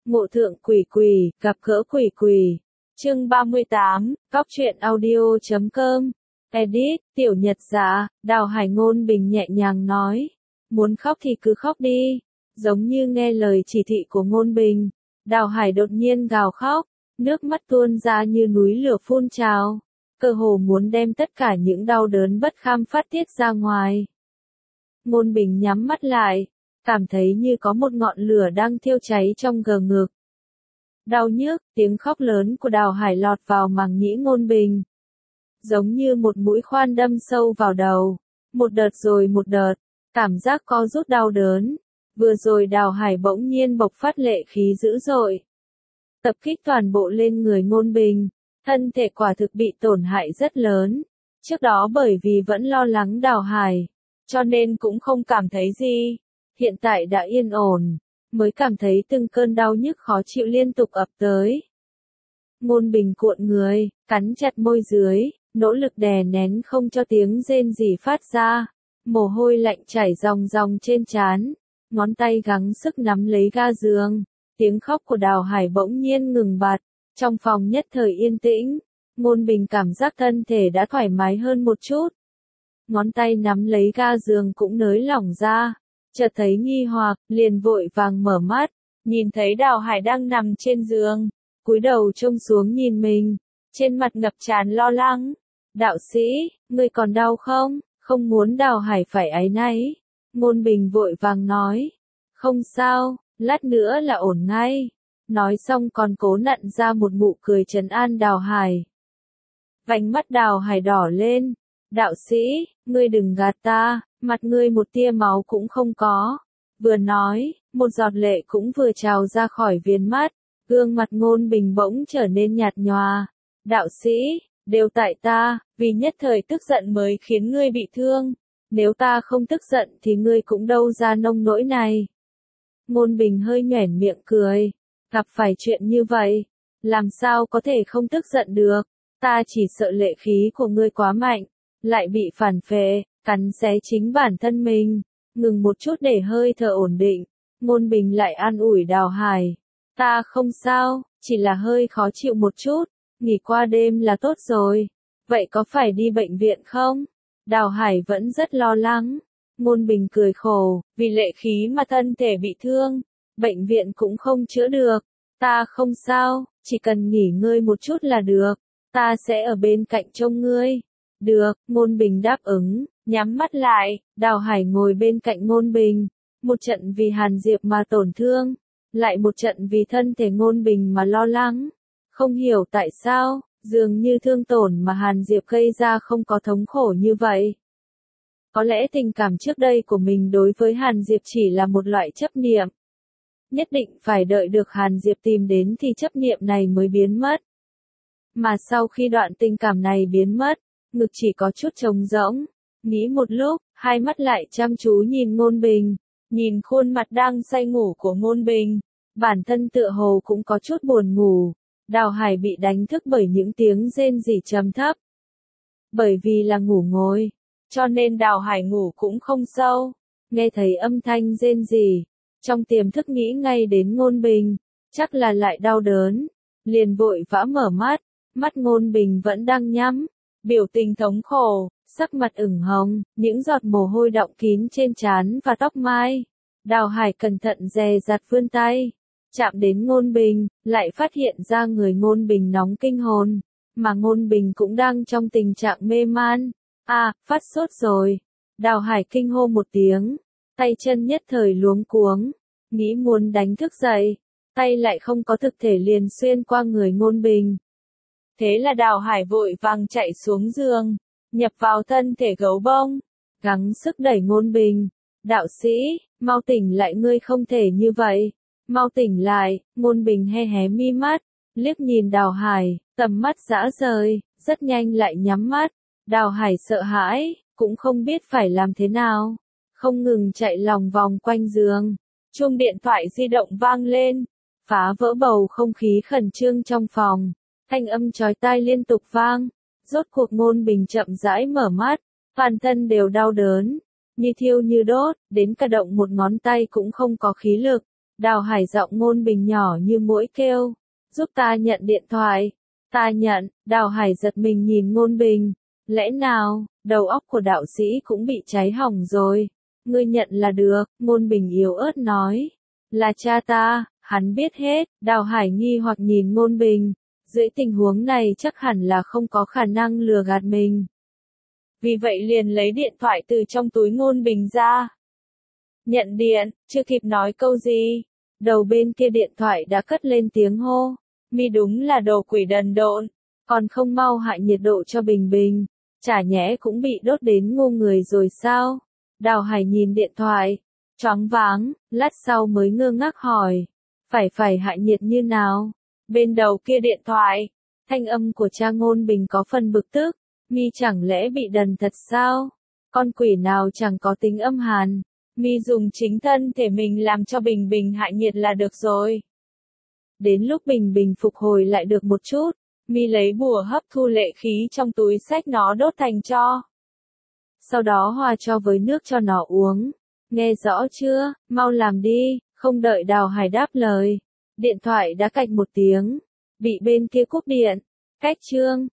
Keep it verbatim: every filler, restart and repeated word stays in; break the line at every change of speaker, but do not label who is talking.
Ngộ thượng quỷ quỷ, gặp gỡ quỷ quỷ. Chương ba mươi tám, Cóc truyện audio chấm com. Edit, Tiểu Nhật Dạ, Đào Hải Ngôn Bình nhẹ nhàng nói. Muốn khóc thì cứ khóc đi. Giống như nghe lời chỉ thị của Ngôn Bình. Đào Hải đột nhiên gào khóc. Nước mắt tuôn ra như núi lửa phun trào. Cơ hồ muốn đem tất cả những đau đớn bất kham phát tiết ra ngoài. Ngôn Bình nhắm mắt lại. Cảm thấy như có một ngọn lửa đang thiêu cháy trong gờ ngực. Đau nhức, tiếng khóc lớn của Đào Hải lọt vào màng nhĩ Ngôn Bình. Giống như một mũi khoan đâm sâu vào đầu. Một đợt rồi một đợt. Cảm giác co rút đau đớn. Vừa rồi Đào Hải bỗng nhiên bộc phát lệ khí dữ dội. Tập kích toàn bộ lên người Ngôn Bình. Thân thể quả thực bị tổn hại rất lớn. Trước đó bởi vì vẫn lo lắng Đào Hải. Cho nên cũng không cảm thấy gì. Hiện tại đã yên ổn. Mới cảm thấy từng cơn đau nhức khó chịu liên tục ập tới. Ngôn Bình cuộn người, cắn chặt môi dưới, nỗ lực đè nén không cho tiếng rên rỉ phát ra. Mồ hôi lạnh chảy ròng ròng trên trán. Ngón tay gắng sức nắm lấy ga giường. Tiếng khóc của Đào Hải bỗng nhiên ngừng bặt. Trong phòng nhất thời yên tĩnh. Ngôn Bình cảm giác thân thể đã thoải mái hơn một chút. Ngón tay nắm lấy ga giường cũng nới lỏng ra. Chợt thấy nghi hoặc, liền vội vàng mở mắt. Nhìn thấy Đào Hải đang nằm trên giường. Cúi đầu trông xuống nhìn mình. Trên mặt ngập tràn lo lắng. Đạo sĩ, ngươi còn đau không? Không muốn Đào Hải phải áy náy. Ngôn Bình vội vàng nói. Không sao, lát nữa là ổn ngay. Nói xong còn cố nặn ra một nụ cười trấn an Đào Hải. Vành mắt Đào Hải đỏ lên. Đạo sĩ, ngươi đừng gạt ta, mặt ngươi một tia máu cũng không có. Vừa nói, một giọt lệ cũng vừa trào ra khỏi viền mắt. Gương mặt Ngôn Bình bỗng trở nên nhạt nhòa. Đạo sĩ, đều tại ta, vì nhất thời tức giận mới khiến ngươi bị thương. Nếu ta không tức giận thì ngươi cũng đâu ra nông nỗi này. Ngôn Bình hơi nhoẻn miệng cười. Gặp phải chuyện như vậy, làm sao có thể không tức giận được. Ta chỉ sợ lệ khí của ngươi quá mạnh, lại bị phản phệ, cắn xé chính bản thân mình. Ngừng một chút để hơi thở ổn định. Ngôn Bình lại an ủi Đào Hải. Ta không sao, chỉ là hơi khó chịu một chút. Nghỉ qua đêm là tốt rồi. Vậy có phải đi bệnh viện không? Đào Hải vẫn rất lo lắng. Ngôn Bình cười khổ, vì lệ khí mà thân thể bị thương. Bệnh viện cũng không chữa được. Ta không sao, chỉ cần nghỉ ngơi một chút là được. Ta sẽ ở bên cạnh trông ngươi. Được, Ngôn Bình đáp ứng, nhắm mắt lại. Đào Hải ngồi bên cạnh Ngôn Bình. Một trận vì Hàn Diệp mà tổn thương. Lại một trận vì thân thể Ngôn Bình mà lo lắng. Không hiểu tại sao, dường như thương tổn mà Hàn Diệp gây ra không có thống khổ như vậy. Có lẽ tình cảm trước đây của mình đối với Hàn Diệp chỉ là một loại chấp niệm. Nhất định phải đợi được Hàn Diệp tìm đến thì chấp niệm này mới biến mất. Mà sau khi đoạn tình cảm này biến mất, ngực chỉ có chút trống rỗng. Nghĩ một lúc, hai mắt lại chăm chú nhìn Ngôn Bình. Nhìn khuôn mặt đang say ngủ của Ngôn Bình. Bản thân tựa hồ cũng có chút buồn ngủ. Đào Hải bị đánh thức bởi những tiếng rên rỉ trầm thấp. Bởi vì là ngủ ngồi, cho nên Đào Hải ngủ cũng không sâu. Nghe thấy âm thanh rên rỉ, trong tiềm thức nghĩ ngay đến Ngôn Bình, chắc là lại đau đớn. Liền vội vã mở mắt, mắt Ngôn Bình vẫn đang nhắm, biểu tình thống khổ, sắc mặt ửng hồng, những giọt mồ hôi đọng kín trên trán và tóc mai. Đào Hải cẩn thận dè dặt vươn tay, chạm đến Ngôn Bình, lại phát hiện ra người Ngôn Bình nóng kinh hồn, mà Ngôn Bình cũng đang trong tình trạng mê man. À, phát sốt rồi. Đào Hải kinh hô một tiếng, tay chân nhất thời luống cuống, nghĩ muốn đánh thức dậy, tay lại không có thực thể liền xuyên qua người Ngôn Bình. Thế là Đào Hải vội vàng chạy xuống giường, nhập vào thân thể gấu bông, gắng sức đẩy Ngôn Bình. Đạo sĩ, mau tỉnh lại, ngươi không thể như vậy. Mau tỉnh lại. Ngôn Bình hé hé mi mắt, liếc nhìn Đào Hải, tầm mắt dã rời, rất nhanh lại nhắm mắt. Đào Hải sợ hãi, cũng không biết phải làm thế nào, không ngừng chạy lòng vòng quanh giường. Chuông điện thoại di động vang lên, phá vỡ bầu không khí khẩn trương trong phòng. Thanh âm chói tai liên tục vang. Rốt cuộc Ngôn Bình chậm rãi mở mắt, toàn thân đều đau đớn, như thiêu như đốt, đến cả động một ngón tay cũng không có khí lực. Đào Hải giọng Ngôn Bình nhỏ như muỗi kêu. Giúp ta nhận điện thoại. Ta nhận, Đào Hải giật mình nhìn Ngôn Bình. Lẽ nào, đầu óc của đạo sĩ cũng bị cháy hỏng rồi. Ngươi nhận là được, Ngôn Bình yếu ớt nói. Là cha ta, hắn biết hết, Đào Hải nghi hoặc nhìn Ngôn Bình. Dưới tình huống này chắc hẳn là không có khả năng lừa gạt mình. Vì vậy liền lấy điện thoại từ trong túi Ngôn Bình ra. Nhận điện, chưa kịp nói câu gì. Đầu bên kia điện thoại đã cất lên tiếng hô. Mi đúng là đồ quỷ đần độn. Còn không mau hạ nhiệt độ cho Bình Bình. Chả nhẽ cũng bị đốt đến ngu người rồi sao? Đào Hải nhìn điện thoại. Choáng váng, lát sau mới ngơ ngác hỏi. Phải phải hạ nhiệt như nào? Bên đầu kia điện thoại. Thanh âm của cha Ngôn Bình có phần bực tức. Mi chẳng lẽ bị đần thật sao? Con quỷ nào chẳng có tính âm hàn. Mi dùng chính thân thể mình làm cho Bình Bình hạ nhiệt là được rồi. Đến lúc Bình Bình phục hồi lại được một chút, Mi lấy bùa hấp thu lệ khí trong túi xách nó đốt thành tro. Sau đó hòa cho với nước cho nó uống. Nghe rõ chưa, mau làm đi, không đợi Đào Hải đáp lời. Điện thoại đã cạch một tiếng, bị bên kia cúp điện. Cách chương